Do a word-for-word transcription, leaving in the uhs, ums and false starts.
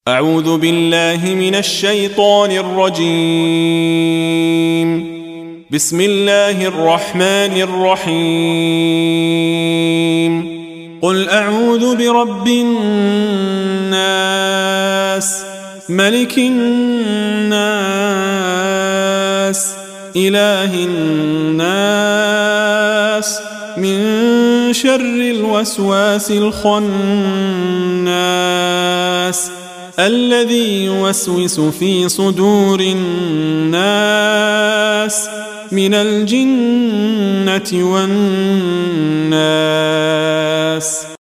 أعوذ بالله من الشيطان الرجيم. بسم الله الرحمن الرحيم. قل أعوذ برب الناس ملك الناس إله الناس من شر الوسواس الخناس الذي يوسوس في صدور الناس من الجنة والناس.